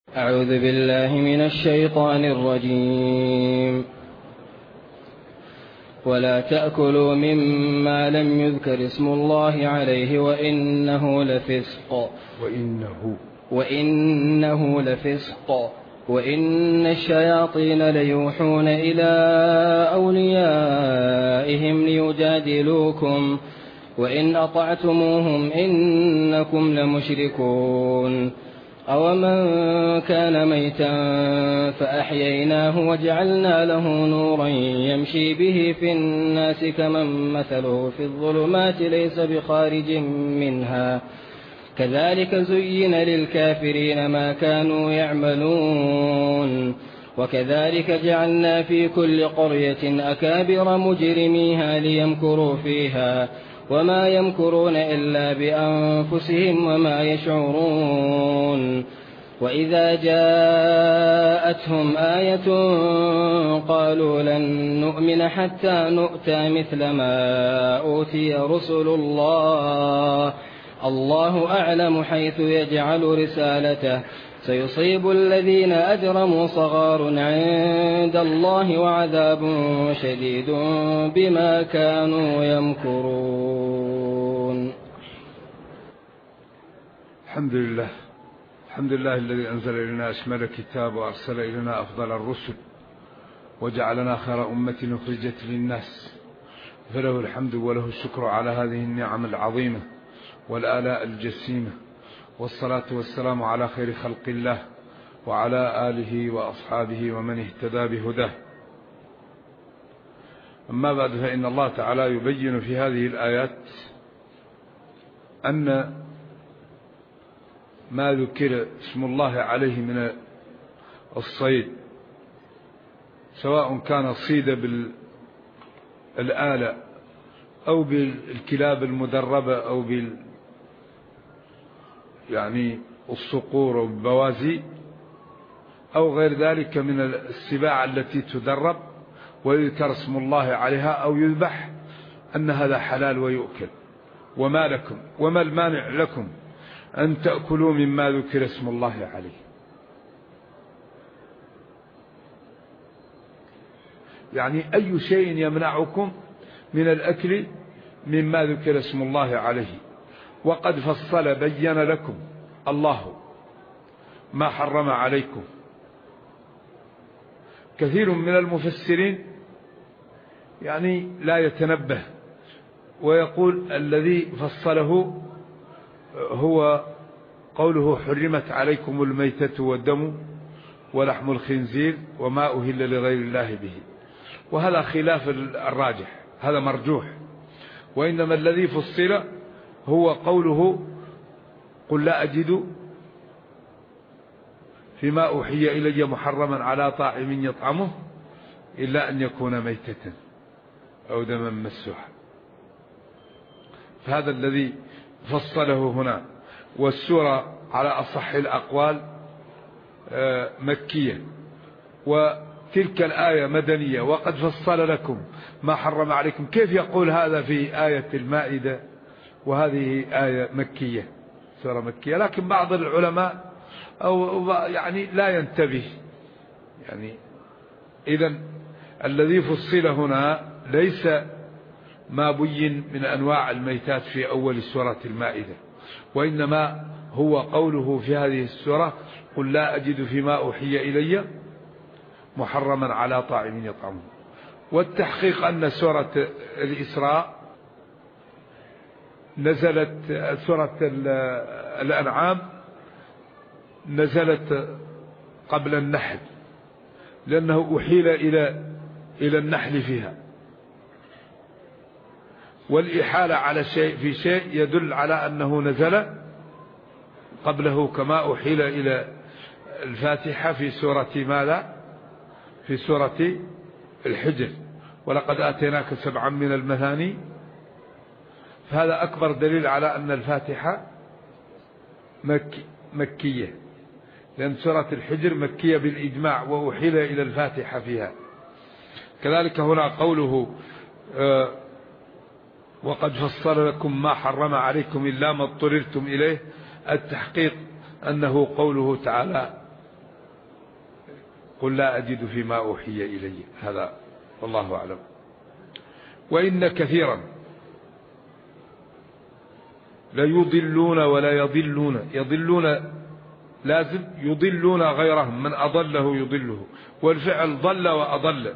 أعوذ بالله من الشيطان الرجيم. ولا تأكلوا مما لم يذكر اسم الله عليه وإنه لفسق وإن الشياطين ليوحون إلى أوليائهم ليجادلوكم وإن أطعتموهم إنكم لمشركون. أومن كان ميتا فأحييناه وجعلنا له نورا يمشي به في الناس كمن مثله في الظلمات ليس بخارج منها كذلك زين للكافرين ما كانوا يعملون. وكذلك جعلنا في كل قرية أكابر مجرميها ليمكروا فيها وما يمكرون إلا بأنفسهم وما يشعرون. وإذا جاءتهم آية قالوا لن نؤمن حتى نؤتى مثل ما أوتي رسل الله أعلم حيث يجعل رسالته سيصيب الذين أجرموا صغار عند الله وعذاب شديد بما كانوا يمكرون. الحمد لله الذي أنزل إلينا أشمل الكتاب وأرسل إلينا أفضل الرسل وجعلنا خير أمة أخرجت للناس، فله الحمد وله الشكر على هذه النعم العظيمة والآلاء الجسيمة، والصلاة والسلام على خير خلق الله وعلى آله وأصحابه ومن اهتدى بهداه. أما بعد، فإن الله تعالى يبين في هذه الآيات أن ما ذكر اسم الله عليه من الصيد، سواء كان صيد بالآلة أو بالكلاب المدربة أو الصقور أو البوازي أو غير ذلك من السباع التي تدرب ويذكر اسم الله عليها أو يذبح، أن هذا حلال ويؤكل. وما المانع لكم أن تأكلوا مما ذكر اسم الله عليه؟ أي شيء يمنعكم من الأكل مما ذكر اسم الله عليه؟ وقد فصل بين لكم الله ما حرم عليكم. كثير من المفسرين لا يتنبه ويقول الذي فصله هو قوله حرمت عليكم الميتة والدم ولحم الخنزير وما أهل لغير الله به، وهذا خلاف الراجح، هذا مرجوح. وإنما الذي فصل هو قوله قل لا أجد فيما أوحي إلي محرما على طاعم يطعمه إلا أن يكون ميتة أو دما مسوحا، فهذا الذي فصله هنا. والسورة على أصح الأقوال مكية، وتلك الآية مدنية. وقد فصل لكم ما حرم عليكم، كيف يقول هذا في آية المائدة وهذه آية مكية، سورة مكية؟ لكن بعض العلماء لا ينتبه. إذن الذي فصل هنا ليس ما بين من أنواع الميتات في أول سورة المائدة، وإنما هو قوله في هذه السورة قل لا أجد فيما أوحي إلي محرما على طاعم يطعمه. والتحقيق أن سورة الإسراء نزلت، سورة الأنعام نزلت قبل النحل، لأنه أحيل إلى النحل فيها، والإحالة على شيء في شيء يدل على أنه نزل قبله، كما أحيل إلى الفاتحة في سورة ماذا؟ في سورة الحجر، ولقد آتيناك 7 من المثاني. فهذا أكبر دليل على أن الفاتحة مكية، لأن سورة الحجر مكية بالإجماع وأحيل إلى الفاتحة فيها. كذلك هنا قوله وقد فصل لكم ما حرم عليكم إلا ما اضطررتم إليه، التحقيق أنه قوله تعالى قل لا أجد فيما أوحي إلي. هذا والله أعلم. وإن كثيرا ليضلون ولا يضلون لازم، يضلون غيرهم، من أضله يضله، والفعل ضل وأضل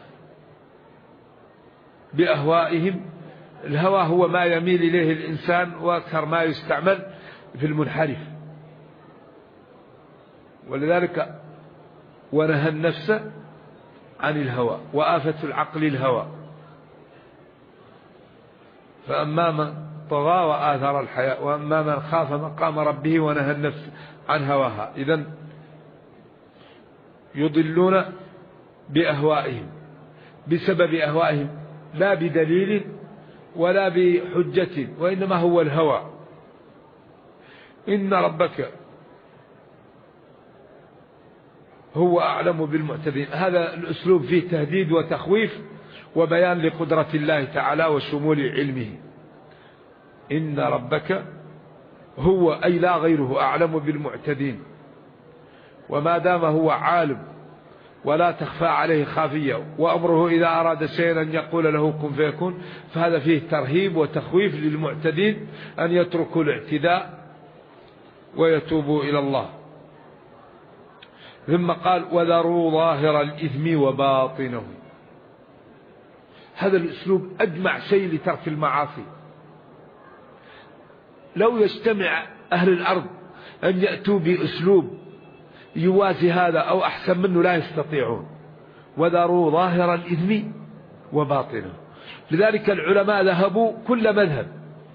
بأهوائهم. الهوى هو ما يميل إليه الإنسان، وأكثر ما يستعمل في المنحرف. ولذلك ونهى النفس عن الهوى، وآفة العقل الهوى. فأما من طغى وآثر الحياة، وأما من خاف مقام ربه ونهى النفس عن هواها. إذن يضلون بأهوائهم، بسبب أهوائهم، لا بدليل ولا بحجة، وإنما هو الهوى. إن ربك هو أعلم بالمعتدين. هذا الأسلوب فيه تهديد وتخويف وبيان لقدرة الله تعالى وشمول علمه. إن ربك هو، أي لا غيره، أعلم بالمعتدين. وما دام هو عالم ولا تخفى عليه خافية، وأمره إذا أراد شيئا أن يقول له كن فيكون، فهذا فيه ترهيب وتخويف للمعتدين أن يتركوا الاعتداء ويتوبوا إلى الله. ثم قال وذروا ظاهر الإثم وباطنه. هذا الأسلوب أجمع شيء لترك المعاصي. لو يجتمع أهل الأرض أن يأتوا بأسلوب يوازي هذا أو أحسن منه لا يستطيعون. وذروا ظاهر الإثم وباطنه. لذلك العلماء ذهبوا كل مذهب،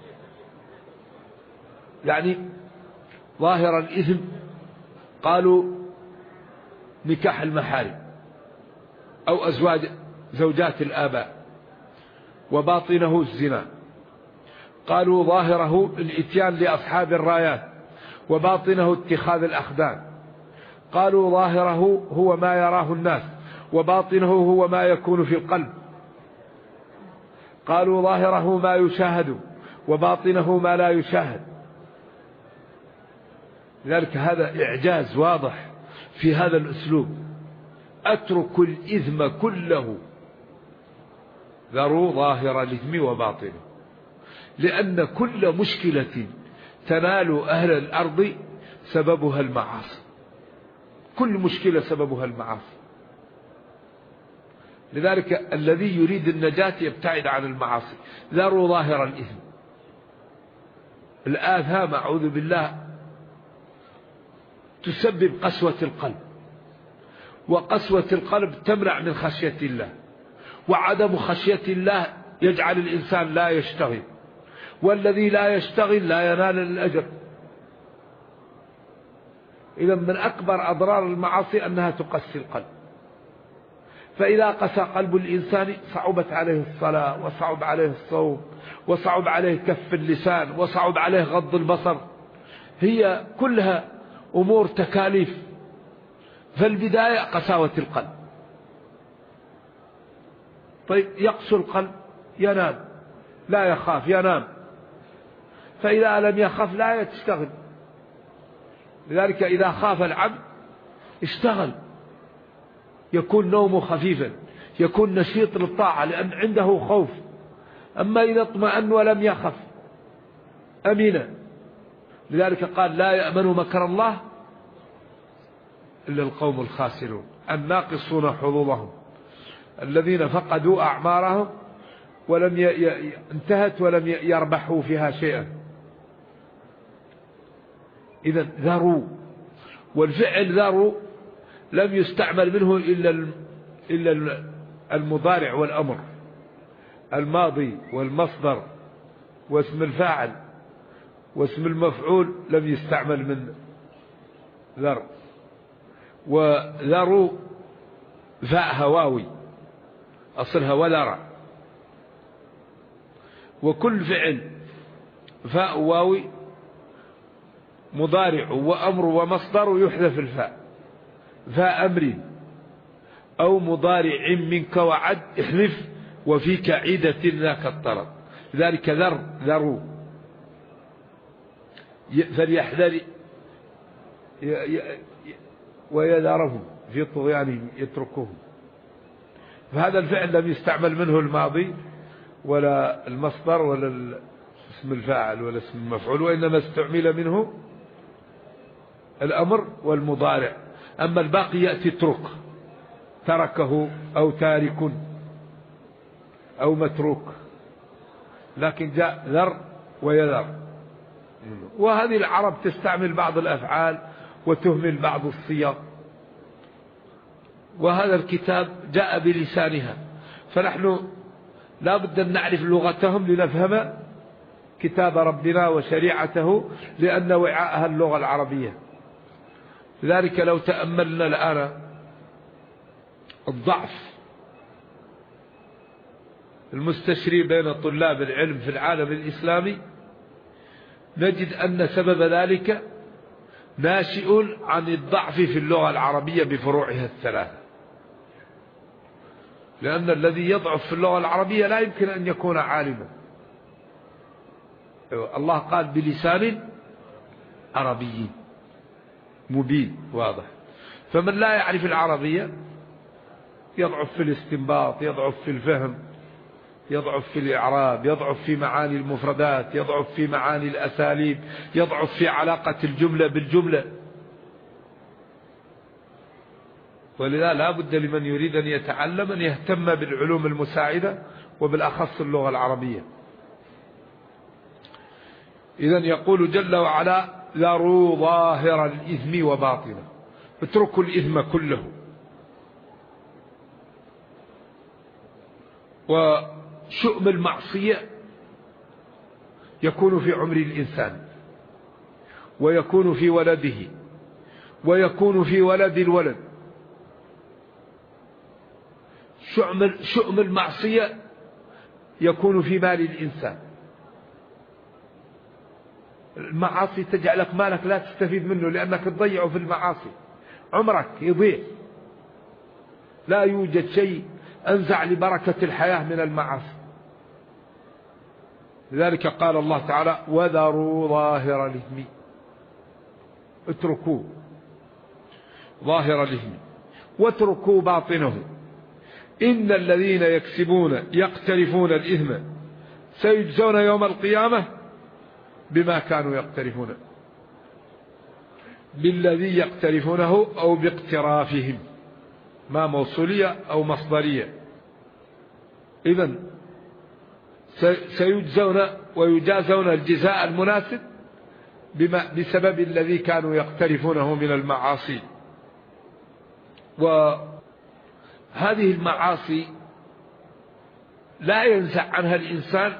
يعني ظاهر الإثم قالوا نكاح المحارم أو زوجات الآباء، وباطنه الزنا. قالوا ظاهره الإتيان لأصحاب الرايات، وباطنه اتخاذ الأخدان. قالوا ظاهره هو ما يراه الناس، وباطنه هو ما يكون في القلب. قالوا ظاهره ما يشاهد، وباطنه ما لا يشاهد. لذلك هذا إعجاز واضح في هذا الأسلوب. أترك الإثم كله، ذروا ظاهر الإثم وباطنه. لأن كل مشكلة تنال أهل الأرض سببها المعاصي. كل مشكلة سببها المعاصي. لذلك الذي يريد النجاة يبتعد عن المعاصي. ذروا ظاهر الإثم. الآثام أعوذ بالله تسبب قسوة القلب، وقسوة القلب تمنع من خشية الله، وعدم خشية الله يجعل الإنسان لا يشتغل، والذي لا يشتغل لا ينال الأجر. إذا من أكبر أضرار المعاصي أنها تقسي القلب. فإذا قسى قلب الإنسان صعبت عليه الصلاة، وصعب عليه الصوم، وصعب عليه كف اللسان، وصعب عليه غض البصر. هي كلها أمور تكاليف. فالبداية قساوة القلب. طيب يقسو القلب ينام، لا يخاف ينام. فإذا لم يخاف لا يشتغل. لذلك إذا خاف العبد اشتغل، يكون نومه خفيفا، يكون نشيط للطاعة لأن عنده خوف. أما إذا اطمأن ولم يخف أمين. لذلك قال لا يأمن مكر الله إلا القوم الخاسرون الناقصون حظوظهم، الذين فقدوا أعمارهم ولم انتهت ولم يربحوا فيها شيئا. إذا ذروا، والفعل ذروا لم يستعمل منه إلا المضارع والأمر. الماضي والمصدر واسم الفاعل واسم المفعول لم يستعمل من ذر. وذروا فاء هواوي أصلها وذرع، وكل فعل فاء واوي مضارع وأمر ومصدر يحذف الفاء. فاء أمر أو مضارع منك وعد احذف وفيك عيدة ذاك الطرد. ذلك ذروا فليحذر ويذرهم في طغيانهم يتركوهم. فهذا الفعل لم يستعمل منه الماضي ولا المصدر ولا اسم الفاعل ولا اسم المفعول، وإنما استعمل منه الأمر والمضارع. أما الباقي يأتي اترك، تركه أو تارك أو متروك، لكن جاء ذر ويذر. وهذه العرب تستعمل بعض الأفعال وتهمل بعض الصيغ، وهذا الكتاب جاء بلسانها، فنحن لا بد أن نعرف لغتهم لنفهم كتاب ربنا وشريعته، لأن وعاءها اللغة العربية. لذلك لو تأملنا الآن الضعف المستشري بين طلاب العلم في العالم الإسلامي، نجد أن سبب ذلك ناشئ عن الضعف في اللغة العربية بفروعها الثلاثة. لأن الذي يضعف في اللغة العربية لا يمكن أن يكون عالما. الله قال بلسان عربي مبين واضح، فمن لا يعرف العربية يضعف في الاستنباط، يضعف في الفهم، يضعف في الإعراب، يضعف في معاني المفردات، يضعف في معاني الأساليب، يضعف في علاقة الجملة بالجملة. ولذا لا بد لمن يريد أن يتعلم أن يهتم بالعلوم المساعدة، وبالأخص اللغة العربية. إذن يقول جل وعلا: ذروا ظاهر الإثم وباطنه، اتركوا الإثم كله. وشؤم المعصية يكون في عمر الإنسان، ويكون في ولده، ويكون في ولد الولد. شؤم المعصية يكون في مال الإنسان. المعاصي تجعلك مالك لا تستفيد منه، لأنك تضيعه في المعاصي، عمرك يضيع. لا يوجد شيء أنزع لبركة الحياة من المعاصي. لذلك قال الله تعالى: وذروا ظاهر الإثم، اتركوا ظاهر الإثم واتركوا باطنه، إن الذين يقترفون الإثم سيجزون يوم القيامة بما كانوا يقترفون. بالذي يقترفونه أو باقترافهم، ما موصولية أو مصدرية. إذن سيجزون ويجازون الجزاء المناسب بسبب الذي كانوا يقترفونه من المعاصي. وهذه المعاصي لا ينزع عنها الإنسان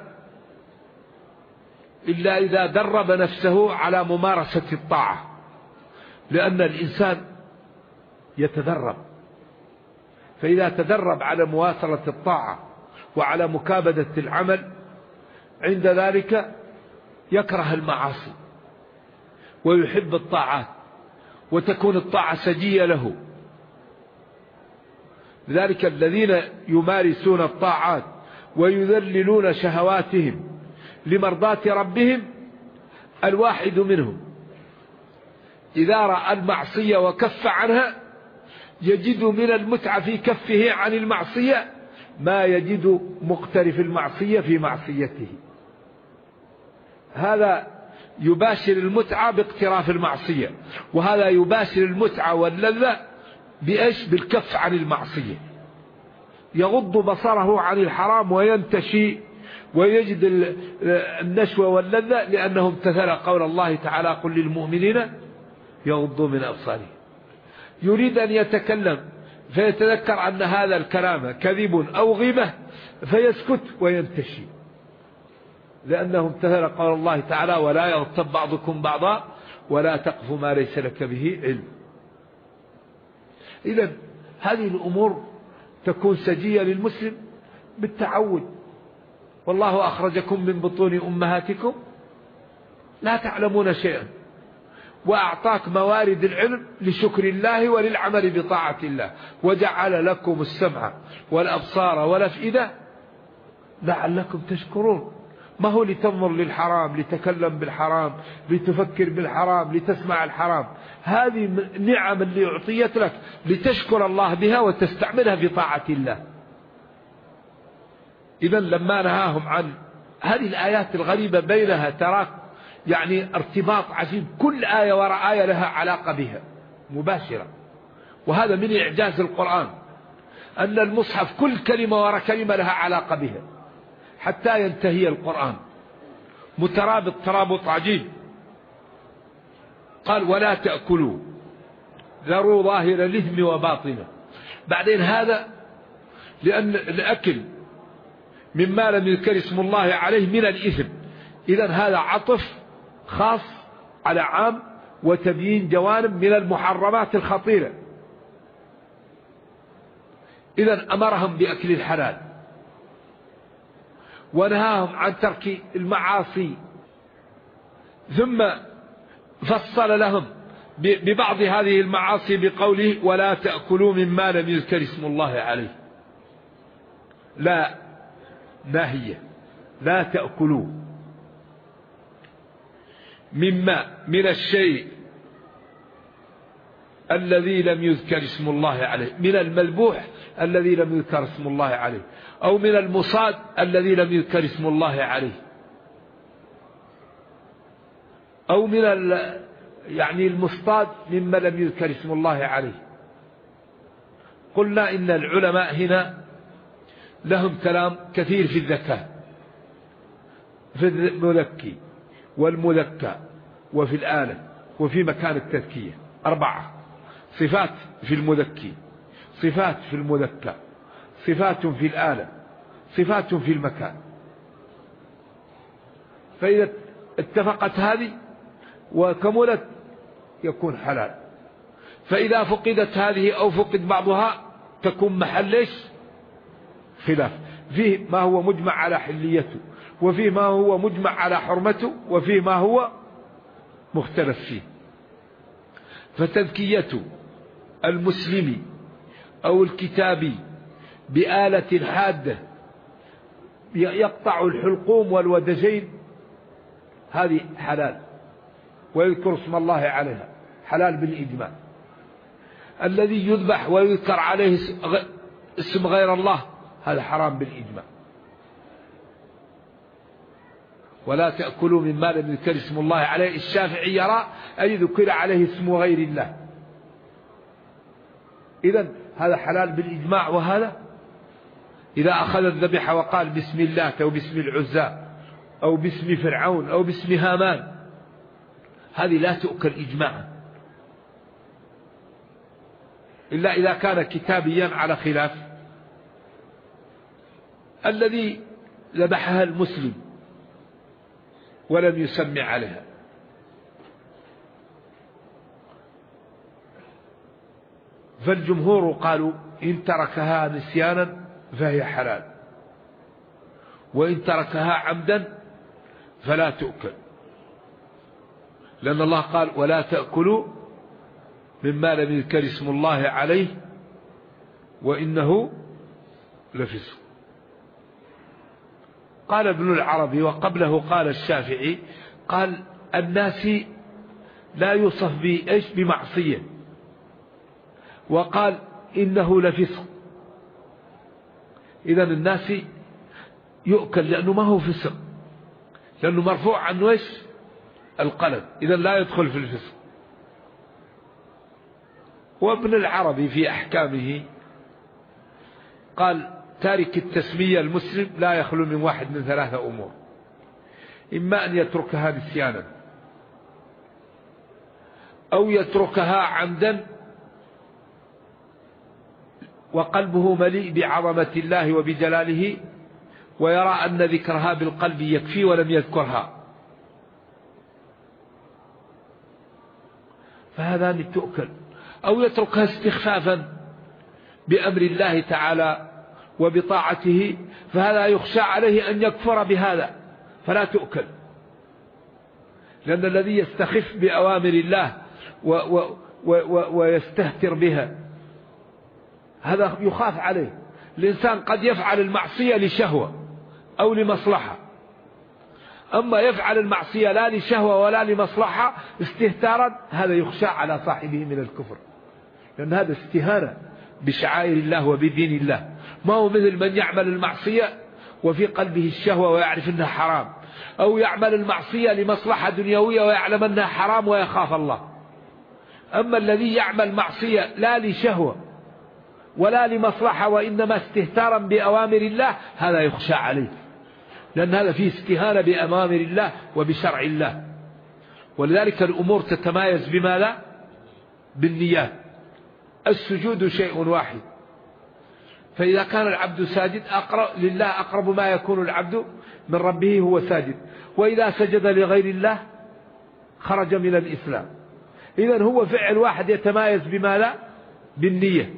إلا إذا درب نفسه على ممارسة الطاعة، لأن الإنسان يتدرب، فإذا تدرب على مواصلة الطاعة وعلى مكابدة العمل، عند ذلك يكره المعاصي ويحب الطاعات، وتكون الطاعة سجية له. لذلك الذين يمارسون الطاعات ويذللون شهواتهم لمرضاة ربهم، الواحد منهم إذا رأى المعصية وكف عنها يجد من المتعة في كفه عن المعصية ما يجد مقترف المعصية في معصيته. هذا يباشر المتعة باقتراف المعصية، وهذا يباشر المتعة واللذة بإيش؟ بالكف عن المعصية. يغض بصره عن الحرام وينتشي ويجد النشوة واللذة، لأنه امتثل قول الله تعالى: قل للمؤمنين يغضوا من أبصارهم. يريد أن يتكلم فيتذكر أن هذا الكلام كذب أو غيبة فيسكت وينتشي، لأنه امتثل قول الله تعالى: ولا يغتب بعضكم بعضا ولا تقف ما ليس لك به علم. إذن هذه الأمور تكون سجية للمسلم بالتعود. والله أخرجكم من بطون أمهاتكم لا تعلمون شيئا، وأعطاك موارد العلم لشكر الله وللعمل بطاعة الله، وجعل لكم السمع والأبصار والأفئدة لعلكم تشكرون. ما هو لتنظر للحرام، لتكلم بالحرام، لتفكر بالحرام، لتسمع الحرام. هذه النعم اللي أعطيت لك لتشكر الله بها وتستعملها في طاعة الله. إذا لما نهاهم عن هذه الآيات الغريبة بينها تراك يعني ارتباط عجيب، كل آية وراء آية لها علاقة بها مباشرة. وهذا من إعجاز القرآن أن المصحف كل كلمة وراء كلمة لها علاقة بها حتى ينتهي القرآن مترابط ترابط عجيب. قال ولا تأكلوا، ذروا ظاهر الإثم وباطنه. بعدين هذا لأن الأكل مما لم يذكر اسم الله عليه من الإثم، إذن هذا عطف خاص على عام وتبيين جوانب من المحرمات الخطيرة. إذن أمرهم بأكل الحلال ونهاهم عن ترك المعاصي، ثم فصل لهم ببعض هذه المعاصي بقوله ولا تأكلوا مما لم يذكر اسم الله عليه. لا ناهية، لا تأكلوا مما من الشيء الذي لم يذكر اسم الله عليه، من المذبوح الذي لم يذكر اسم الله عليه، أو من المصاد الذي لم يذكر اسم الله عليه، أو من يعني المصطاد مما لم يذكر اسم الله عليه. قلنا إن العلماء هنا لهم كلام كثير في الذكاء، في المذكي والمذكى وفي الآلة وفي مكان التذكية. 4 صفات في المذكي، صفات في المذكى، صفات في الآلة، صفات في المكان. فإذا اتفقت هذه وكملت يكون حلال، فإذا فقدت هذه أو فقد بعضها تكون محل خلاف، فيه ما هو مجمع على حليته، وفيه ما هو مجمع على حرمته، وفيه ما هو مختلف فيه. فتذكية المسلم أو الكتابي بآلة حادة يقطع الحلقوم والودجين هذه حلال، ويذكر اسم الله عليها حلال بالإجماع. الذي يذبح ويذكر عليه اسم غير الله هذا حرام بالإجماع. ولا تأكلوا مما لم يذكر اسم الله عليه. الشافعي يرى أن يذكر عليه اسم غير الله، إذن هذا حلال بالإجماع. وهذا إذا أخذ الذبيحة وقال بسم الله أو باسم العزى أو باسم فرعون أو باسم هامان، هذه لا تؤكل إجماعا إلا إذا كان كتابيا على خلاف. الذي ذبحها المسلم ولم يسمي عليها فالجمهور قالوا إن تركها نسيانا فهي حلال، وإن تركها عمدا فلا تؤكل، لأن الله قال ولا تأكلوا مما لم يذكر اسم الله عليه وإنه لفسق. قال ابن العربي وقبله قال الشافعي، قال الناس لا يوصف بمعصية، وقال إنه لفسق. إذن الناس يؤكل لأنه ما هو فسق، لأنه مرفوع عنه القلم، إذن لا يدخل في الفسق. وابن العربي في أحكامه قال تارك التسمية المسلم لا يخلو من واحد من 3 أمور: إما أن يتركها نسيانا، أو يتركها عمدا وقلبه مليء بعظمة الله وبجلاله ويرى أن ذكرها بالقلب يكفي ولم يذكرها، فهذان تؤكل. أو يتركها استخفافا بأمر الله تعالى وبطاعته، فهذا يخشى عليه أن يكفر بهذا فلا تؤكل، لأن الذي يستخف بأوامر الله ويستهتر بها هذا يخاف عليه. الإنسان قد يفعل المعصية لشهوة أو لمصلحة أما يفعل المعصية لا لشهوة ولا لمصلحة استهتارا، هذا يخشى على صاحبه من الكفر، لأن هذا استهانة بشعائر الله وبدين الله. ما هو مثل من يعمل المعصية وفي قلبه الشهوة ويعرف أنها حرام، أو يعمل المعصية لمصلحة دنيوية ويعلم أنها حرام ويخاف الله. أما الذي يعمل معصية لا لشهوة ولا لمصلحة وإنما استهتارا بأوامر الله، هذا يخشى عليه، لأن هذا فيه استهانة بأوامر الله وبشرع الله. ولذلك الأمور تتمايز بماذا؟ بالنيات. السجود شيء واحد، فإذا كان العبد ساجد لله أقرب ما يكون العبد من ربه هو ساجد، وإذا سجد لغير الله خرج من الإسلام. إذن هو فعل واحد يتمايز بماذا؟ بالنية.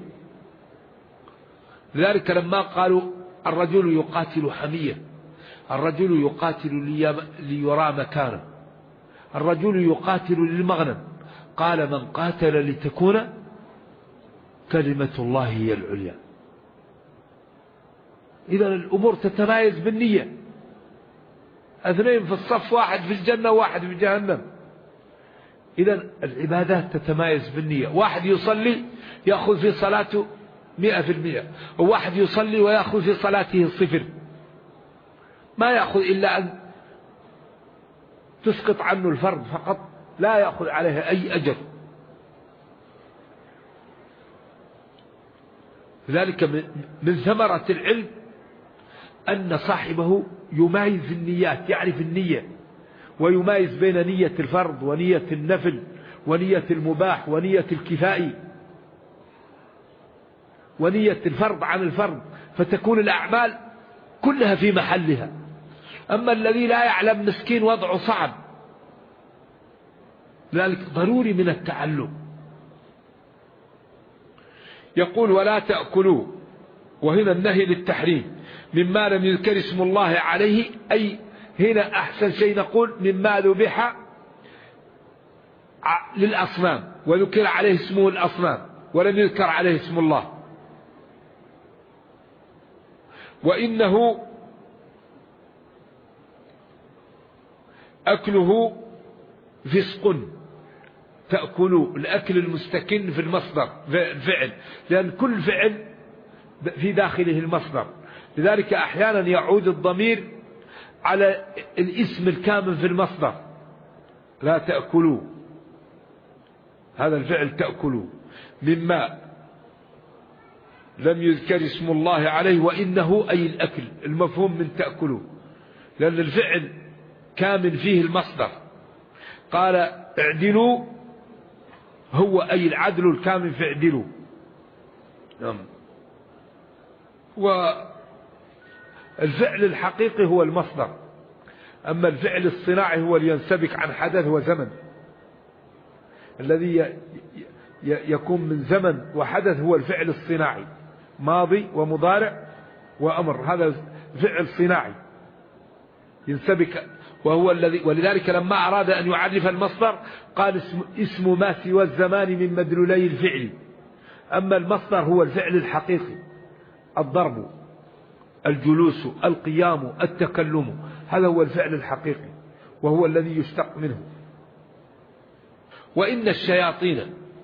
لذلك لما قالوا الرجل يقاتل حمية، الرجل يقاتل ليرى مكانه، الرجل يقاتل للمغنم، قال من قاتل لتكون كلمة الله هي العليا. إذن الأمور تتمايز بالنية. اثنين في الصف، واحد في الجنة وواحد في جهنم. إذن العبادات تتمايز بالنية. واحد يصلي يأخذ في صلاته 100%، وواحد يصلي ويأخذ في صلاته 0، ما يأخذ إلا أن تسقط عنه الفرض فقط، لا يأخذ عليها أي أجر. ذلك من ثمرة العلم أن صاحبه يمايز النيات، يعرف النية، ويمايز بين نية الفرض ونية النفل ونية المباح ونية الكفائي ونية الفرض عن الفرض، فتكون الأعمال كلها في محلها. أما الذي لا يعلم مسكين وضعه صعب، لذلك ضروري من التعلم. يقول ولا تأكلوا، وهنا النهي للتحريم، مما لم يذكر اسم الله عليه، أي هنا أحسن شيء نقول مما ذبح للأصنام وذكر عليه اسمه الأصنام ولم يذكر عليه اسم الله. وإنه أكله فسق، تأكلوا، الأكل المستكن في المصدر الفعل، لأن كل فعل في داخله المصدر. لذلك أحيانا يعود الضمير على الاسم الكامل في المصدر. لا تأكلوا، هذا الفعل تأكلوا، مما لم يذكر اسم الله عليه، وإنه أي الأكل، المفهوم من تأكلوا، لأن الفعل كامل فيه المصدر. قال اعدلوا، هو أي العدل الكامل في اعدلوا. والفعل الحقيقي هو المصدر، أما الفعل الصناعي هو اللي ينسبك عن حدث وزمن. الذي يكون من زمن وحدث هو الفعل الصناعي، ماضي ومضارع وأمر، هذا فعل صناعي ينسبك، وهو الذي. ولذلك لما أراد أن يعرف المصدر قال اسم ما سوى الزمان من مدلولي الفعل. أما المصدر هو الفعل الحقيقي، الضرب، الجلوس، القيام، التكلم، هذا هو الفعل الحقيقي وهو الذي يشتق منه. وإن الشياطين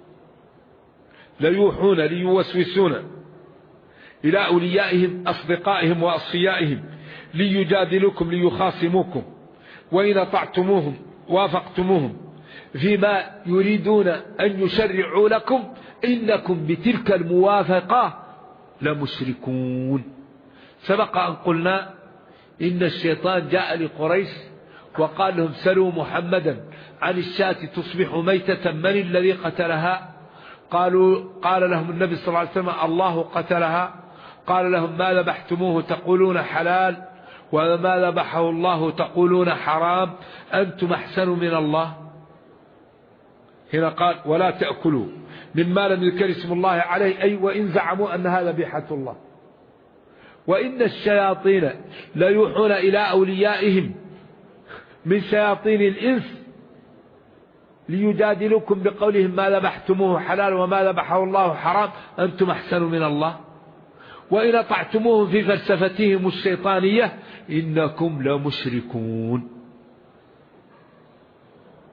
ليوحون ليوسوسون إلى أوليائهم أصدقائهم وأصفيائهم ليجادلوكم ليخاصموكم، وإن أطعتموهم وافقتموهم فيما يريدون أن يشرعوا لكم إنكم بتلك الموافقة لمشركون. سبق أن قلنا إن الشيطان جاء لقريش وقال لهم سلوا محمدا عن الشاة تصبح ميتة من الذي قتلها؟ قال لهم النبي صلى الله عليه وسلم الله قتلها. قال لهم ما ذبحتموه تقولون حلال، وما ذبحه الله تقولون حرام، أنتم أحسن من الله. هنا قال ولا تأكلوا مما لم يذكر اسم الله عليه، أي وإن زعموا أنها ذبيحة الله. وإن الشياطين لا يوحون إلى أوليائهم من شياطين الإنس ليجادلوكم بقولهم ما ذبحتموه حلال وما ذبحه الله حرام، أنتم أحسن من الله. وإن أطعتموهم في فلسفتهم الشيطانية إنكم لمشركون.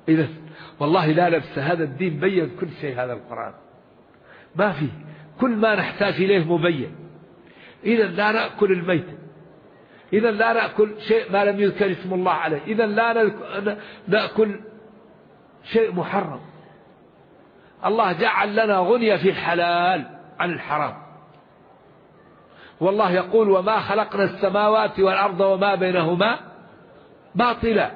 إذا والله لا لبس، هذا الدين بين كل شيء، هذا القرآن ما فيه، كل ما نحتاج إليه مبين. إذا لا نأكل الميت، إذا لا نأكل شيء ما لم يذكر اسم الله عليه، إذا لا نأكل شيء محرم. الله جعل لنا غنية في الحلال عن الحرام، والله يقول وما خلقنا السماوات والأرض وما بينهما باطلا،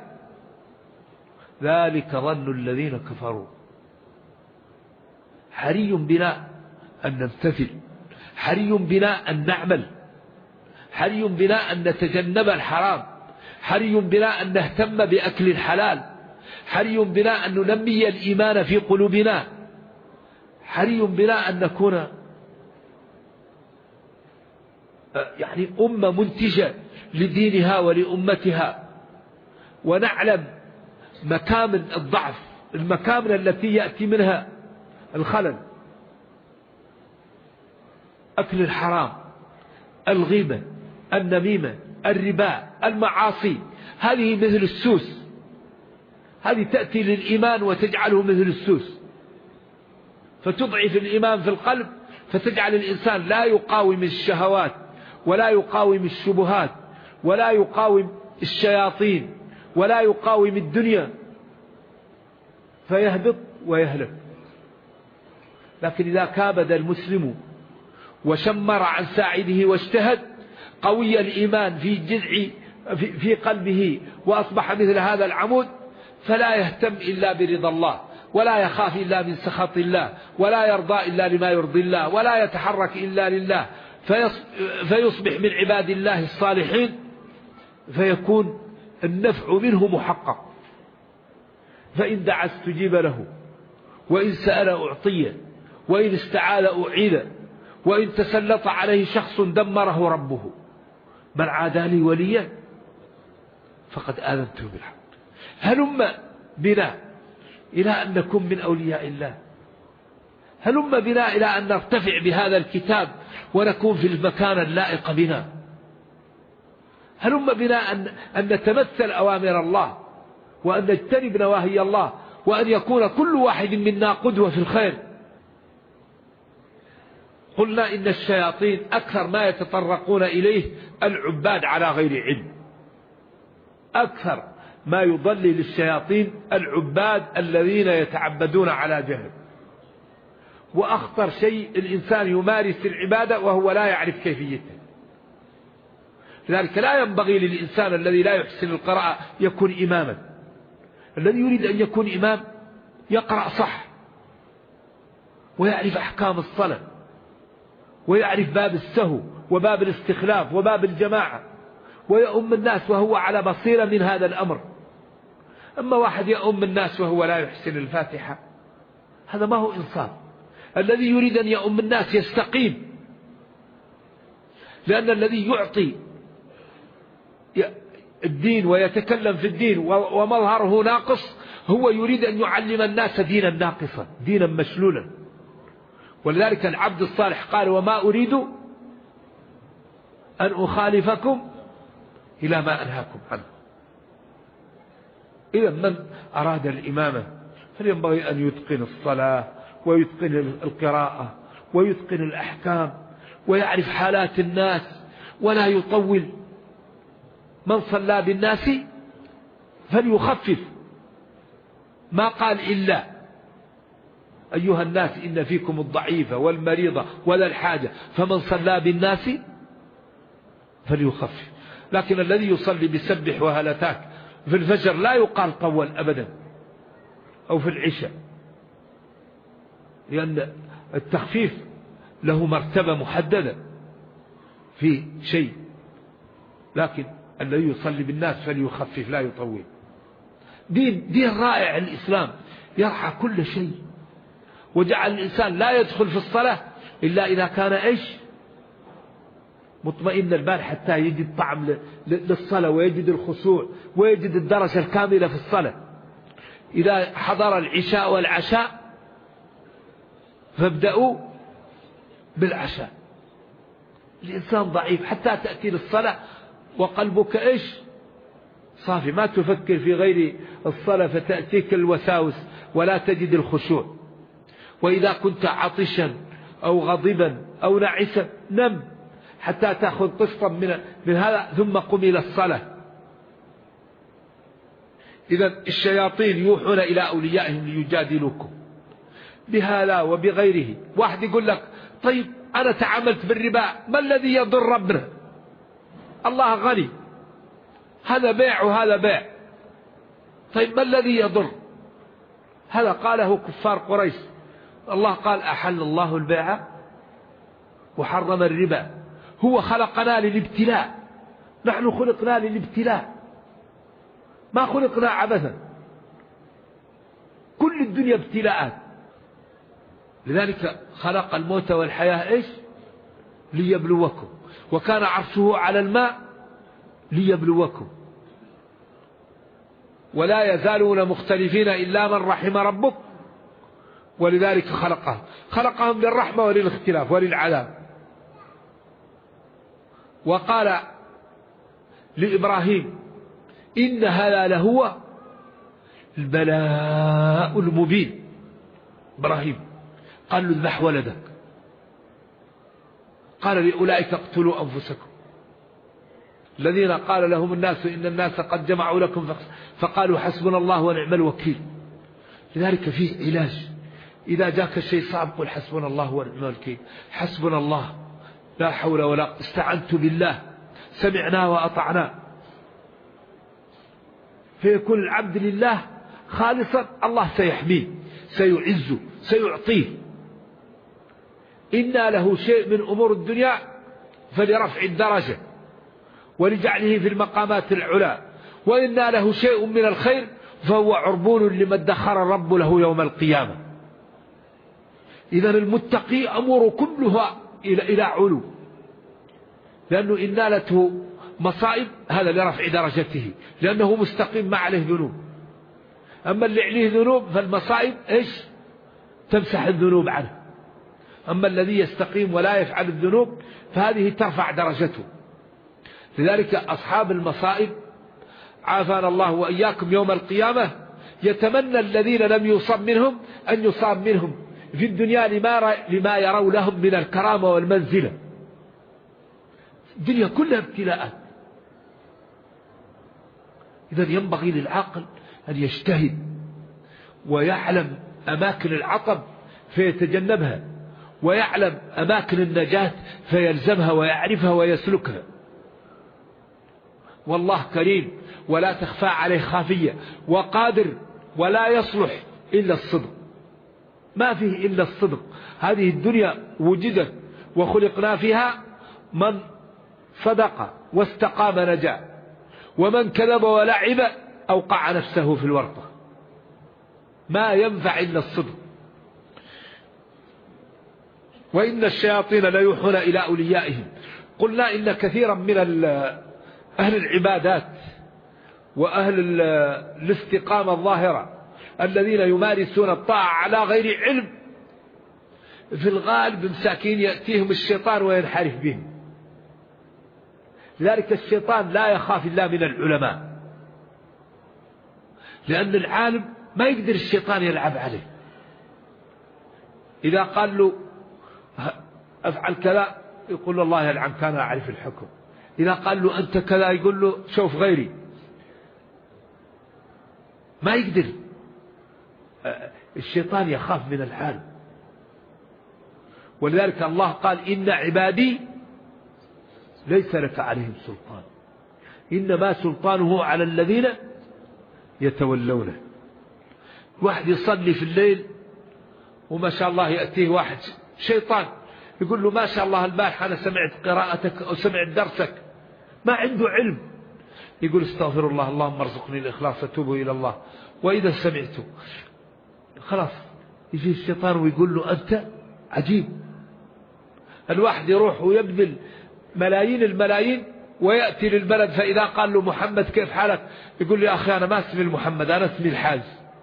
ذلك ظن الذين كفروا. حري بنا أن نمتثل، حري بنا أن نعمل، حري بنا أن نتجنب الحرام، حري بنا أن نهتم بأكل الحلال، حري بنا أن ننمي الإيمان في قلوبنا، حري بنا أن نكون يعني أمة منتجة لدينها ولأمتها، ونعلم مكامن الضعف، المكامن التي يأتي منها الخلل، أكل الحرام، الغيبة، النميمة، الربا، المعاصي، هذه مثل السوس، هذه تأتي للإيمان وتجعله مثل السوس، فتضعف الإيمان في القلب، فتجعل الإنسان لا يقاوم الشهوات ولا يقاوم الشبهات ولا يقاوم الشياطين ولا يقاوم الدنيا، فيهبط ويهلك. لكن إذا كابد المسلم وشمر عن ساعده واجتهد، قوي الإيمان في قلبه وأصبح مثل هذا العمود، فلا يهتم إلا برضا الله، ولا يخاف إلا من سخط الله، ولا يرضى إلا لما يرضي الله، ولا يتحرك إلا لله، فيصبح من عباد الله الصالحين، فيكون النفع منه محقق. فإن دعا استجيب له، وإن سأل أعطيه، وإن استعاذ أعيذ، وإن تسلط عليه شخص دمره ربه. من عادى لي وليا فقد آذنته بالحق. هلم بنا إلى أن نكون من أولياء الله، هلم بنا إلى أن نرتفع بهذا الكتاب ونكون في المكان اللائق بنا، هلم بنا أن نتمثل أوامر الله وأن نجتنب نواهي الله، وأن يكون كل واحد منا قدوة في الخير. قلنا إن الشياطين أكثر ما يتطرقون إليه العباد على غير علم، أكثر ما يضلل الشياطين العباد الذين يتعبدون على جهل. وأخطر شيء الإنسان يمارس العبادة وهو لا يعرف كيفيتها. لذلك لا ينبغي للإنسان الذي لا يحسن القراءة يكون إماما. الذي يريد أن يكون إمام يقرأ صح، ويعرف أحكام الصلاة، ويعرف باب السهو وباب الاستخلاف وباب الجماعة، ويؤم الناس وهو على بصيرة من هذا الأمر. أما واحد يؤم الناس وهو لا يحسن الفاتحة، هذا ما هو إنصاف. الذي يريد أن يؤم الناس يستقيم، لأن الذي يعطي الدين ويتكلم في الدين ومظهره ناقص هو يريد أن يعلم الناس دينا ناقصا، دينا مشلولا. ولذلك العبد الصالح قال وما أريد أن أخالفكم إلى ما أنهاكم عنه. إذا من أراد الإمامة فلينبغي أن يتقن الصلاة ويتقن القراءة ويتقن الأحكام ويعرف حالات الناس ولا يطول. من صلى بالناس فليخفف، ما قال إلا أيها الناس إن فيكم الضعيف والمريضة ولا الحاجة، فمن صلى بالناس فليخفف. لكن الذي يصلي بسبح وهلتاك في الفجر لا يقال طول أبدا، أو في العشاء، لأن التخفيف له مرتبة محددة في شيء. لكن الذي يصلي بالناس فليخفف لا يطول. دين رائع الإسلام، يرعى كل شيء، وجعل الإنسان لا يدخل في الصلاة إلا إذا كان إيش مطمئن البال، حتى يجد طعم للصلاة ويجد الخشوع ويجد الدرجة الكاملة في الصلاة. إذا حضر العشاء والعشاء فابدأوا بالعشاء. الإنسان ضعيف حتى تأتي للصلاة وقلبك إيش صافي، ما تفكر في غير الصلاة فتأتيك الوساوس ولا تجد الخشوع. وإذا كنت عطشا أو غضبا أو نعسا نم حتى تأخذ قسطا من هذا ثم قم إلى الصلاة. إذا الشياطين يوحون إلى أوليائهم ليجادلوكم بهذا وبغيره. واحد يقول لك طيب أنا تعاملت بالربا، ما الذي يضر ربنا؟ الله غني، هذا بيع وهذا بيع، طيب ما الذي يضر؟ هذا قاله كفار قريش. الله قال أحل الله البيع وحرم الربا. هو خلقنا للابتلاء، نحن خلقنا للابتلاء، ما خلقنا عبثا، كل الدنيا ابتلاءات. لذلك خلق الموت والحياة إيش؟ ليبلوكم، وكان عرشه على الماء ليبلوكم، ولا يزالون مختلفين إلا من رحم ربك، ولذلك خلقهم للرحمة وللاختلاف وللعذاب. وقال لإبراهيم إن هذا لهو البلاء المبين. إبراهيم قال له اذبح ولدك، قال لأولئك اقتلوا أنفسكم الذين قال لهم الناس إن الناس قد جمعوا لكم فقالوا حسبنا الله ونعم الوكيل. لذلك فيه علاج، إذا جاك الشيء صعب قل حسبنا الله ونعم الوكيل، حسبنا الله لا حول ولا، استعنت بالله، سمعنا وأطعنا، فيكون العبد لله خالصا، الله سيحميه سيعزه سيعطيه. إن له شيء من أمور الدنيا فلرفع الدرجة ولجعله في المقامات العلى، وإن له شيء من الخير فهو عربون لما ادخر الرب له يوم القيامة. إذن المتقي أمور كلها إلى علو، لأنه إن نالته مصائب هذا لرفع درجته، لأنه مستقيم ما عليه ذنوب. أما اللي عليه ذنوب فالمصائب إيش؟ تمسح الذنوب عنه. أما الذي يستقيم ولا يفعل الذنوب فهذه ترفع درجته. لذلك أصحاب المصائب عافانا الله وإياكم يوم القيامة يتمنى الذين لم يصب منهم أن يصاب منهم في الدنيا لما يروا لهم من الكرامة والمنزلة. الدنيا كلها ابتلاءات. إذن ينبغي للعاقل أن يجتهد ويعلم أماكن العطب فيتجنبها، ويعلم أماكن النجاة فيلزمها ويعرفها ويسلكها. والله كريم ولا تخفى عليه خافية، وقادر ولا يصلح إلا الصدق، ما فيه إلا الصدق. هذه الدنيا وجدت وخلقنا فيها، من صدق واستقام نجا، ومن كذب ولعب أوقع نفسه في الورطة. ما ينفع إلا الصدق. وإن الشياطين لا يوحون إلى أوليائهم. قلنا إن كثيرا من أهل العبادات وأهل الاستقامة الظاهرة الذين يمارسون الطاعة على غير علم في الغالب مساكين يأتيهم الشيطان وينحرف بهم. لذلك الشيطان لا يخاف إلا من العلماء، لأن العالم ما يقدر الشيطان يلعب عليه. إذا قال له أفعل كذا يقول له الله يلعنك أنا أعرف الحكم. إذا قال له أنت كذا يقول له شوف غيري. ما يقدر. الشيطان يخاف من العالم. ولذلك الله قال إن عبادي ليس لك عليهم سلطان، إنما سلطانه على الذين يتولونه. واحد يصلي في الليل وما شاء الله يأتيه واحد شيطان يقول له ما شاء الله البارحة أنا سمعت قراءتك أو سمعت درسك، ما عنده علم، يقول استغفر الله اللهم ارزقني الإخلاص أتوب إلى الله. وإذا سمعته خلاص يجي الشيطان ويقول له أنت عجيب. الواحد يروح ويبذل ملايين الملايين ويأتي للبلد، فإذا قال له محمد كيف حالك يقول له يا أخي أنا ما اسمي محمد أنا اسمي الحاج.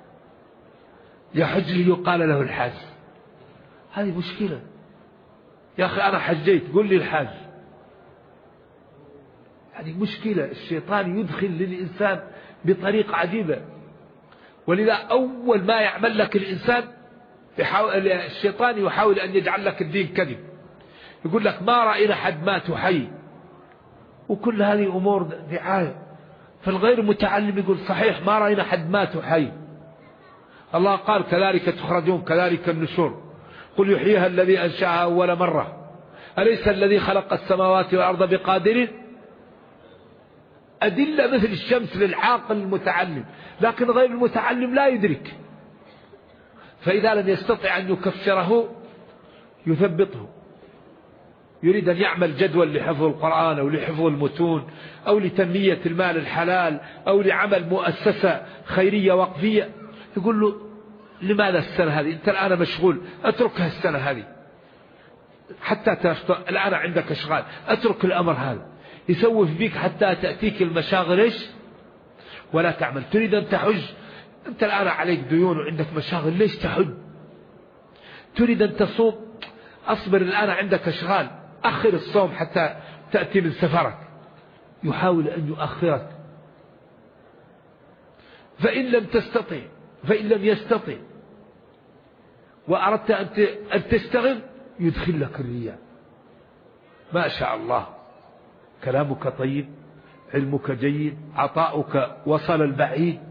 يحج لي يقال له الحاج. هذه مشكلة. يا أخي أنا حجيت قل لي الحاج. هذه مشكلة. الشيطان يدخل للإنسان بطريقة عجيبة، ولذا أول ما يعمل لك الإنسان الشيطان يحاول أن يجعل لك الدين كذب. يقول لك ما رأينا حد مات حي، وكل هذه أمور دعاية. فالغير متعلم يقول صحيح ما رأينا حد مات حي، الله قال كذلك تخرجون كذلك النشور، قل يحييها الذي أنشأها أول مرة، أليس الذي خلق السماوات والأرض بقادر. أدلة مثل الشمس للعاقل المتعلم، لكن غير المتعلم لا يدرك. فإذا لم يستطع أن يكفره يثبطه. يريد أن يعمل جدول لحفظ القرآن أو لحفظ المتون أو لتنمية المال الحلال أو لعمل مؤسسة خيرية وقفية، يقول له لماذا السنة هذه؟ أنت الآن مشغول، أتركها السنة هذه حتى الآن عندك أشغال، أترك الأمر هذا. يسوف بك حتى تأتيك المشاغل إيش ولا تعمل. تريد أن تحج، أنت الآن عليك ديون وعندك مشاغل، ليش تحج؟ تريد أن تصوم، أصبر الآن عندك أشغال، أخر الصوم حتى تأتي من سفرك. يحاول أن يؤخرك. فإن لم تستطع، فإن لم يستطع وأردت أن تشتغل يدخل لك الرياء. ما شاء الله كلامك طيب، علمك جيد، عطاؤك وصل البعيد،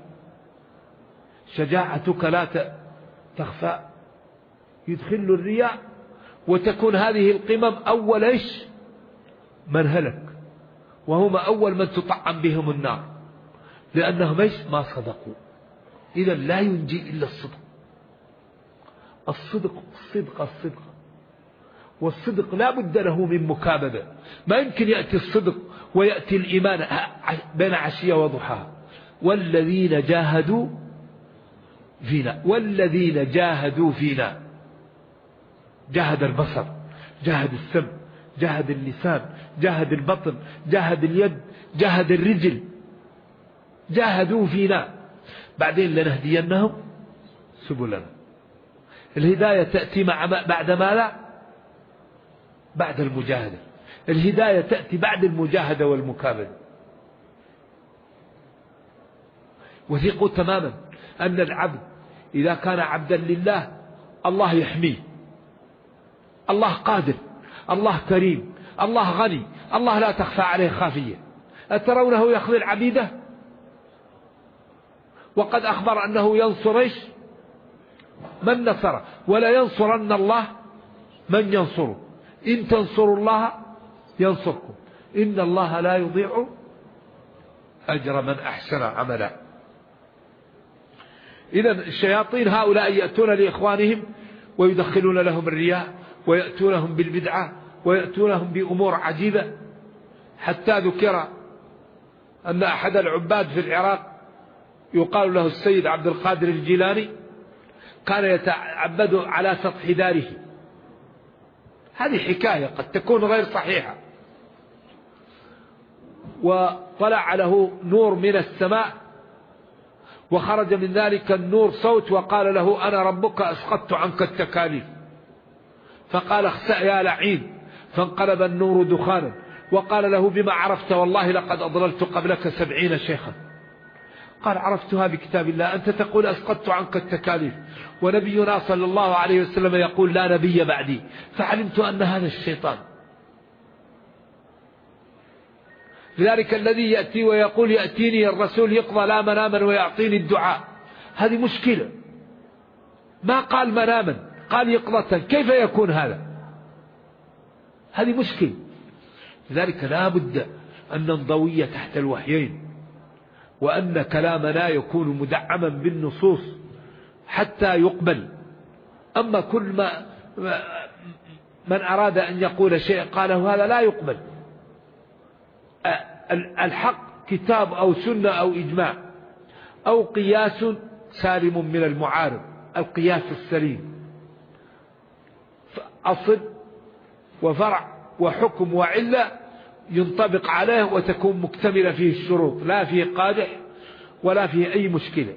شجاعتك لا تخفى، يدخل الرياء، وتكون هذه القمم أول إيش من هلك، وهم أول من تطعم بهم النار، لأنهم إيش ما صدقوا. إذا لا ينجي إلا الصدق. الصدق الصدق الصدق، والصدق لا بد له من مكابدة. ما يمكن يأتي الصدق ويأتي الإيمان بين عشية وضحاها. والذين جاهدوا فينا، والذين جاهدوا فينا، جاهد البصر، جاهد السمع، جاهد اللسان، جاهد البطن، جاهد اليد، جاهد الرجل، جاهدوا فينا. بعدين لنهدينهم سبلنا. الهداية تأتي بعد ماذا؟ بعد المجاهدة. الهداية تأتي بعد المجاهدة والمكابدة. وثقوا تماما أن العبد إذا كان عبدا لله الله يحميه، الله قادر، الله كريم، الله غني، الله لا تخفى عليه خافية. أترونه يخذل عبيده؟ وقد أخبر أنه ينصر إيش من نصره، ولا ينصرن الله من ينصره. إن تنصروا الله ينصركم، إن الله لا يضيع أجر من أحسن عملا. إذن الشياطين هؤلاء يأتون لإخوانهم ويدخلون لهم الرياء، ويأتونهم بالبدعة، ويأتونهم بأمور عجيبة. حتى ذكر أن أحد العباد في العراق يقال له السيد عبد القادر الجيلاني كان يتعبد على سطح داره. هذه حكاية قد تكون غير صحيحة. وطلع له نور من السماء، وخرج من ذلك النور صوت وقال له أنا ربك أسقطت عنك التكاليف. فقال اخسأ يا لعين، فانقلب النور دخانا. وقال له بما عرفت؟ والله لقد أضللت قبلك 70 شيخا. قال عرفتها بكتاب الله، أنت تقول أسقطت عنك التكاليف، ونبينا صلى الله عليه وسلم يقول لا نبي بعدي. فعلمت أن هذا الشيطان. لذلك الذي يأتي ويقول يأتيني الرسول يقضى لا مناما ويعطيني الدعاء، هذه مشكلة. ما قال مناما، قال يقظة، كيف يكون هذا؟ هذه مشكلة. لذلك لا بد أن ننضوي تحت الوحيين، وأن كلامنا يكون مدعما بالنصوص حتى يقبل. أما كل ما من أراد أن يقول شيء قاله هذا لا يقبل. الحق كتاب أو سنة أو إجماع أو قياس سالم من المعارض، القياس السليم، أصل وفرع وحكم وعلة ينطبق عليه وتكون مكتملة فيه الشروط، لا فيه قادح ولا فيه أي مشكلة.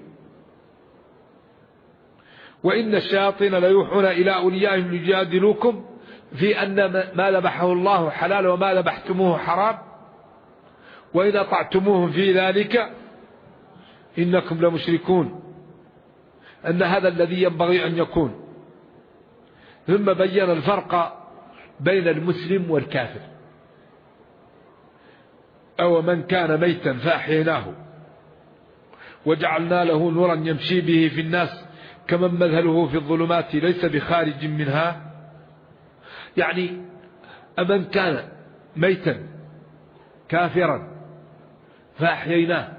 وإن الشياطين ليوحون إلى أوليائهم ليجادلوكم في أن ما ذبحه الله حلال وما ذبحتموه حرام، وإن أطعتموهم في ذلك إنكم لمشركون، أن هذا الذي ينبغي أن يكون. ثم بين الفرق بين المسلم والكافر. أو من كان ميتا فأحييناه وجعلنا له نورا يمشي به في الناس كمن مثله في الظلمات ليس بخارج منها. يعني أمن كان ميتا كافرا فأحييناه،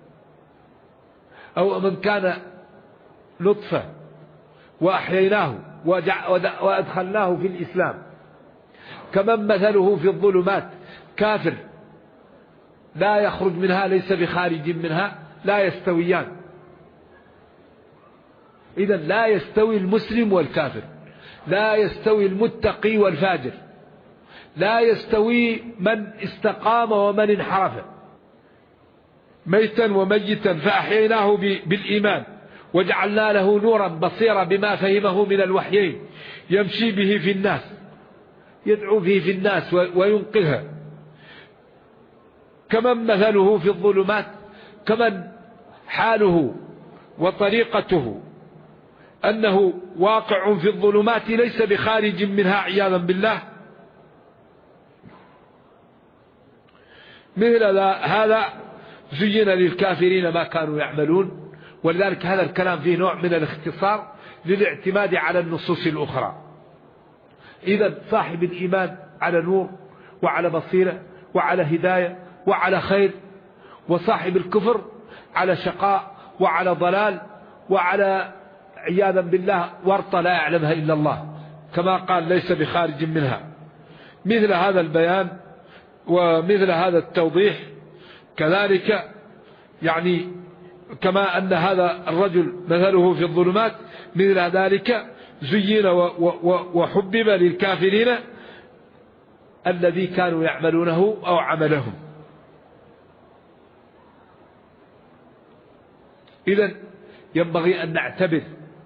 أو من كان نطفة وأحييناه وأدخلناه في الإسلام كمن مثله في الظلمات، كافر لا يخرج منها ليس بخارج منها، لا يستويان. إذن لا يستوي المسلم والكافر، لا يستوي المتقي والفاجر، لا يستوي من استقام ومن انحرف. ميتا وميتا فأحييناه بالإيمان وجعلنا له نورا بصيرا بما فهمه من الوحيين يمشي به في الناس، يدعو به في الناس وينقذها. كمن مثله في الظلمات، كمن حاله وطريقته أنه واقع في الظلمات ليس بخارج منها عياذا بالله. مثل هذا زين للكافرين ما كانوا يعملون. ولذلك هذا الكلام فيه نوع من الاختصار للاعتماد على النصوص الأخرى. إذا صاحب الإيمان على نور وعلى بصيرة وعلى هداية وعلى خير، وصاحب الكفر على شقاء وعلى ضلال وعلى عياذا بالله ورطة لا يعلمها إلا الله، كما قال ليس بخارج منها. مثل هذا البيان ومثل هذا التوضيح كذلك، يعني كما أن هذا الرجل مثله في الظلمات، مثل ذلك زين وحبب للكافرين الذي كانوا يعملونه أو عملهم. إذن ينبغي أن نعتبر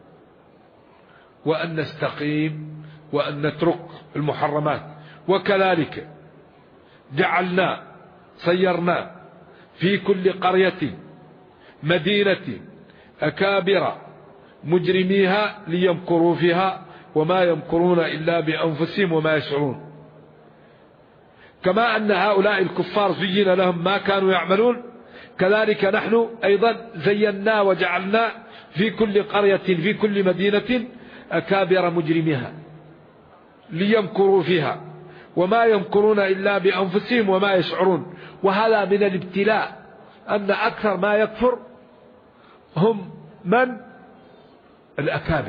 وأن نستقيم وأن نترك المحرمات. وكذلك جعلنا صيرنا في كل قرية مدينة أكابر مجرميها ليمكروا فيها وما يمكرون إلا بأنفسهم وما يشعرون. كما أن هؤلاء الكفار زين لهم ما كانوا يعملون، كذلك نحن أيضا زينا وجعلنا في كل قرية في كل مدينة أكابر مجرميها ليمكروا فيها وما يمكرون إلا بأنفسهم وما يشعرون. وهذا من الابتلاء، أن أكثر ما يكفر هم من الأكابر.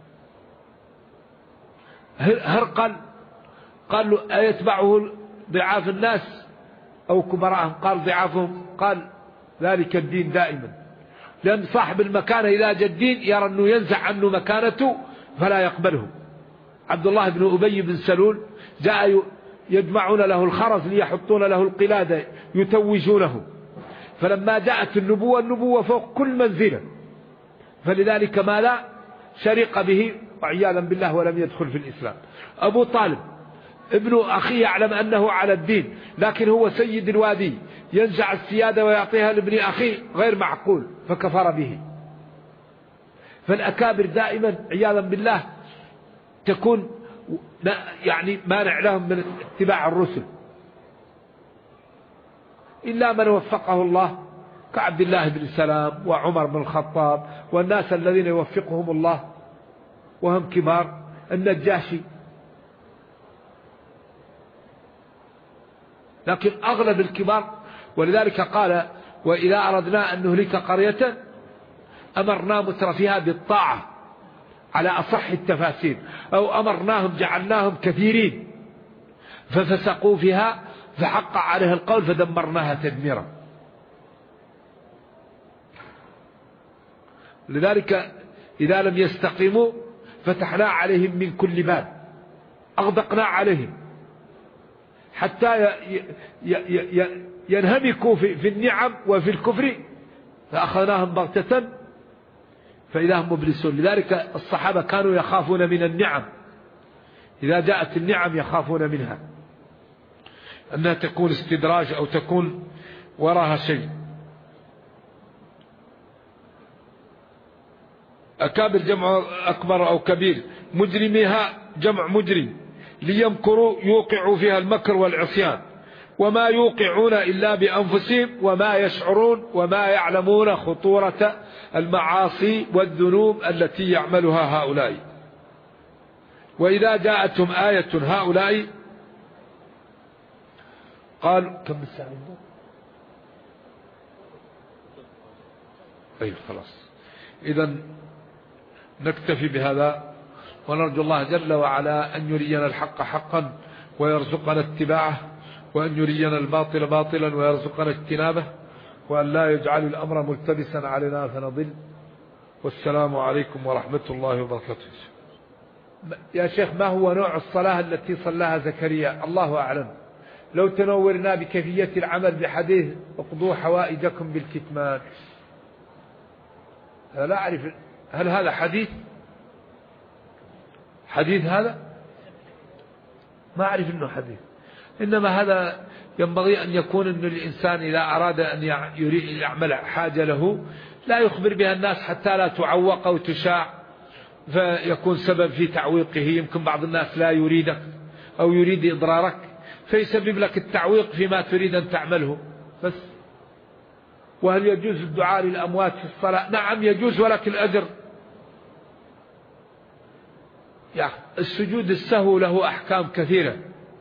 هرقل قال له أيتبعه ضعاف الناس أو كبراءهم؟ قال ضعافهم. قال ذلك الدين دائما، لأن صاحب المكانة إذا جاء الدين يرى أنه ينزع عنه مكانته فلا يقبله. عبد الله بن أبي بن سلول جاء يجمعون له الخرز ليحطون له القلادة يتوجونه، فلما جاءت النبوة فوق كل منزلة، فلذلك ما لا شرق به وعياذا بالله ولم يدخل في الإسلام. أبو طالب ابن أخيه يعلم أنه على الدين، لكن هو سيد الوادي ينزع السيادة ويعطيها لابن أخيه، غير معقول، فكفر به. فالأكابر دائما عياذا بالله تكون يعني مانع لهم من اتباع الرسل، إلا من وفقه الله كعبد الله بن سلام وعمر بن الخطاب والناس الذين يوفقهم الله وهم كبار، النجاشي. لكن أغلب الكبار، ولذلك قال وإذا أردنا أن نهلك قرية أمرنا مترفيها بالطاعة على أصح التفاسير، أو أمرناهم جعلناهم كثيرين ففسقوا فيها فحق عليها القول فدمرناها تدميرا. لذلك إذا لم يستقيموا فتحنا عليهم من كل باب، أغدقنا عليهم حتى ينهمكوا في النعم وفي الكفر، فأخذناهم بغتة فإذا هم مبلسون. لذلك الصحابة كانوا يخافون من النعم، إذا جاءت النعم يخافون منها، أنها تكون استدراج أو تكون وراها شيء. أكابر جمع أكبر أو كبير، مجرميها جمع مجرم، ليمكروا يوقعوا فيها المكر والعصيان، وما يوقعون إلا بأنفسهم وما يشعرون وما يعلمون خطورة المعاصي والذنوب التي يعملها هؤلاء. وإذا جاءتهم آية هؤلاء قالوا كم الساعة؟ أيوة خلاص. إذن نكتفي بهذا، ونرجو الله جل وعلا أن يرينا الحق حقا ويرزقنا اتباعه، وأن يرينا الباطل باطلا ويرزقنا اجتنابه، وأن لا يجعل الأمر ملتبسا علينا فنضل. والسلام عليكم ورحمة الله وبركاته. يا شيخ، ما هو نوع الصلاة التي صلاها زكريا؟ الله أعلم. لو تنورنا بكيفية العمل بحديث اقضوا حوائجكم بالكتمان. لا أعرف هل هذا حديث هذا؟ ما أعرف أنه حديث، إنما هذا ينبغي أن يكون أن الإنسان إذا أراد أن يعمل حاجة له لا يخبر بها الناس حتى لا تعوق أو تشاع فيكون سبب في تعويقه. يمكن بعض الناس لا يريدك أو يريد إضرارك فيسبب لك التعويق فيما تريد أن تعمله بس. وهل يجوز الدعاء للأموات في الصلاة؟ نعم يجوز، ولكن الأجر. يعني السجود السهو له أحكام كثيرة،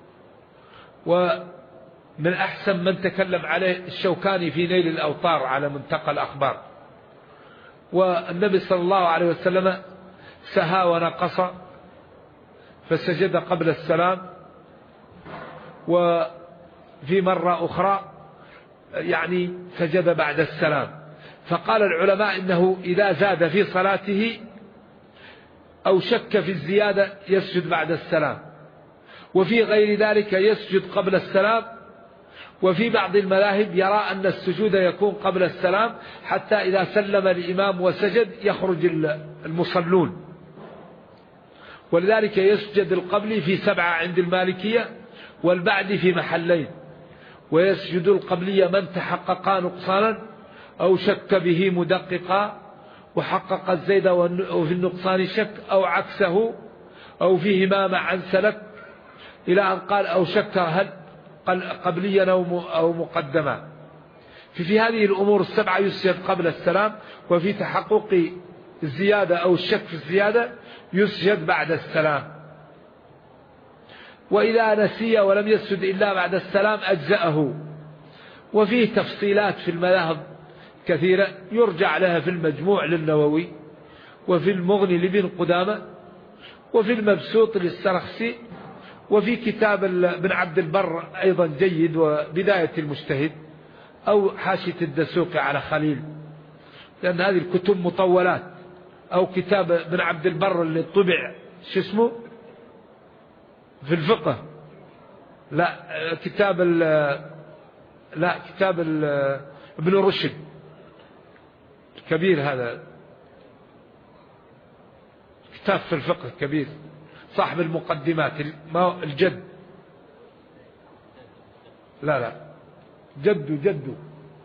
ومن أحسن من تكلم عليه الشوكاني في نيل الأوطار على منتقى الأخبار. والنبي صلى الله عليه وسلم سهى ونقص فسجد قبل السلام، وفي مرة أخرى يعني سجد بعد السلام. فقال العلماء إنه إذا زاد في صلاته أو شك في الزيادة يسجد بعد السلام، وفي غير ذلك يسجد قبل السلام. وفي بعض المذاهب يرى أن السجود يكون قبل السلام حتى إذا سلم الإمام وسجد يخرج المصلون، ولذلك يسجد القبل في 7 عند المالكية والبعد في محلين. ويسجد القبلية من تحقق نقصانا أو شك به مدققا وحقق الزيد وفي النقصان شك، أو عكسه، أو فيهما معا سلك، إلى أن قال أو شك هل قبليا أو مقدما. في هذه الأمور ال7 يسجد قبل السلام، وفي تحقق الزيادة أو الشك في الزيادة يسجد بعد السلام. وإذا نسي ولم يسجد إلا بعد السلام أجزأه. وفيه تفصيلات في المذاهب كثيرة يرجع لها في المجموع للنووي، وفي المغني لابن قدامة، وفي المبسوط للسرخسي، وفي كتاب ابن عبد البر أيضا جيد، وبداية المجتهد، أو حاشية الدسوقي على خليل، لأن هذه الكتب مطولات. أو كتاب ابن عبد البر اللي طبع في الفقه، كتاب ابن رشد كبير، هذا كتاب في الفقه كبير، صاحب المقدمات الجد، جده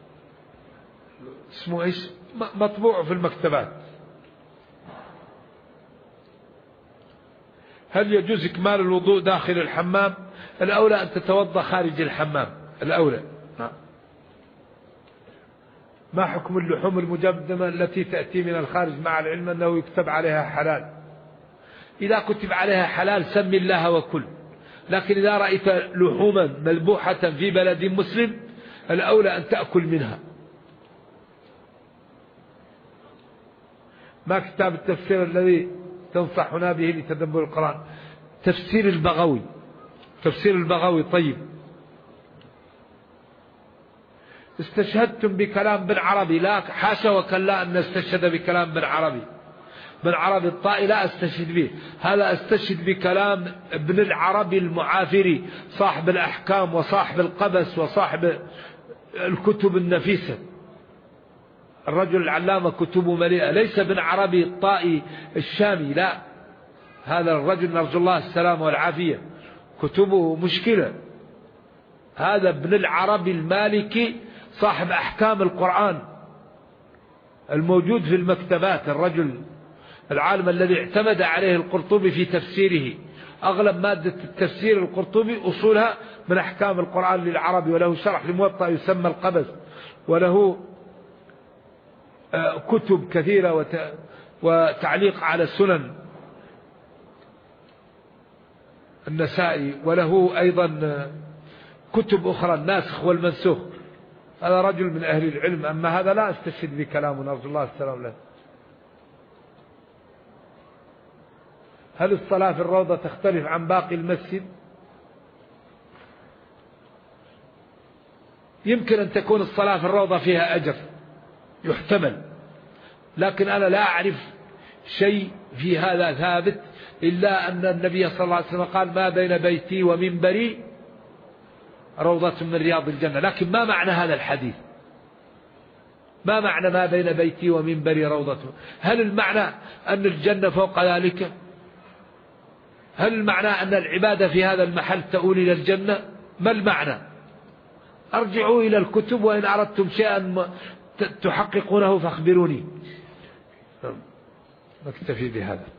اسمه ايش، مطبوع في المكتبات. هل يجوز إكمال الوضوء داخل الحمام؟ الأولى أن تتوضأ خارج الحمام، الأولى. ما حكم اللحوم المجمدة التي تأتي من الخارج مع العلم أنه يكتب عليها حلال؟ إذا كتب عليها حلال سم الله وكل، لكن إذا رأيت لحوما مذبوحة في بلد مسلم الأولى أن تأكل منها. ما كتاب التفسير الذي تنصحنا به لتدبر القرآن؟ تفسير البغوي طيب. استشهدتم بكلام بن عربي؟ لا، حاشا وكلا أن نستشهد بكلام بن عربي الطائي لا أستشهد به، هذا أستشهد بكلام ابن العربي المعافري صاحب الأحكام وصاحب القبس وصاحب الكتب النفيسة، الرجل العلامة كتبه مليئة، ليس ابن عربي الطائي الشامي، لا، هذا الرجل نرجو الله السلام والعافية كتبه مشكلة. هذا ابن العربي المالكي صاحب أحكام القرآن الموجود في المكتبات، الرجل العالم الذي اعتمد عليه القرطبي في تفسيره. أغلب مادة التفسير القرطبي أصولها من أحكام القرآن للعربي، وله شرح لموطأ يسمى القبس، وله كتب كثيرة وتعليق على سنن النسائي، وله أيضا كتب أخرى الناسخ والمنسوخ. هذا رجل من أهل العلم، أما هذا لا أستشهد بكلامه، نرجو الله السلام له. هل الصلاة في الروضة تختلف عن باقي المسجد؟ يمكن أن تكون الصلاة في الروضة فيها أجر يحتمل، لكن أنا لا أعرف شيء في هذا ثابت، إلا أن النبي صلى الله عليه وسلم قال: ما بين بيتي ومنبري روضة من رياض الجنة. لكن ما معنى هذا الحديث؟ ما معنى ما بين بيتي ومنبري روضة؟ هل المعنى أن الجنة فوق ذلك؟ هل المعنى أن العبادة في هذا المحل تؤول إلى الجنة؟ ما المعنى؟ أرجعوا إلى الكتب، وإن أردتم شيئا تحققونه فاخبروني. نكتفي بهذا.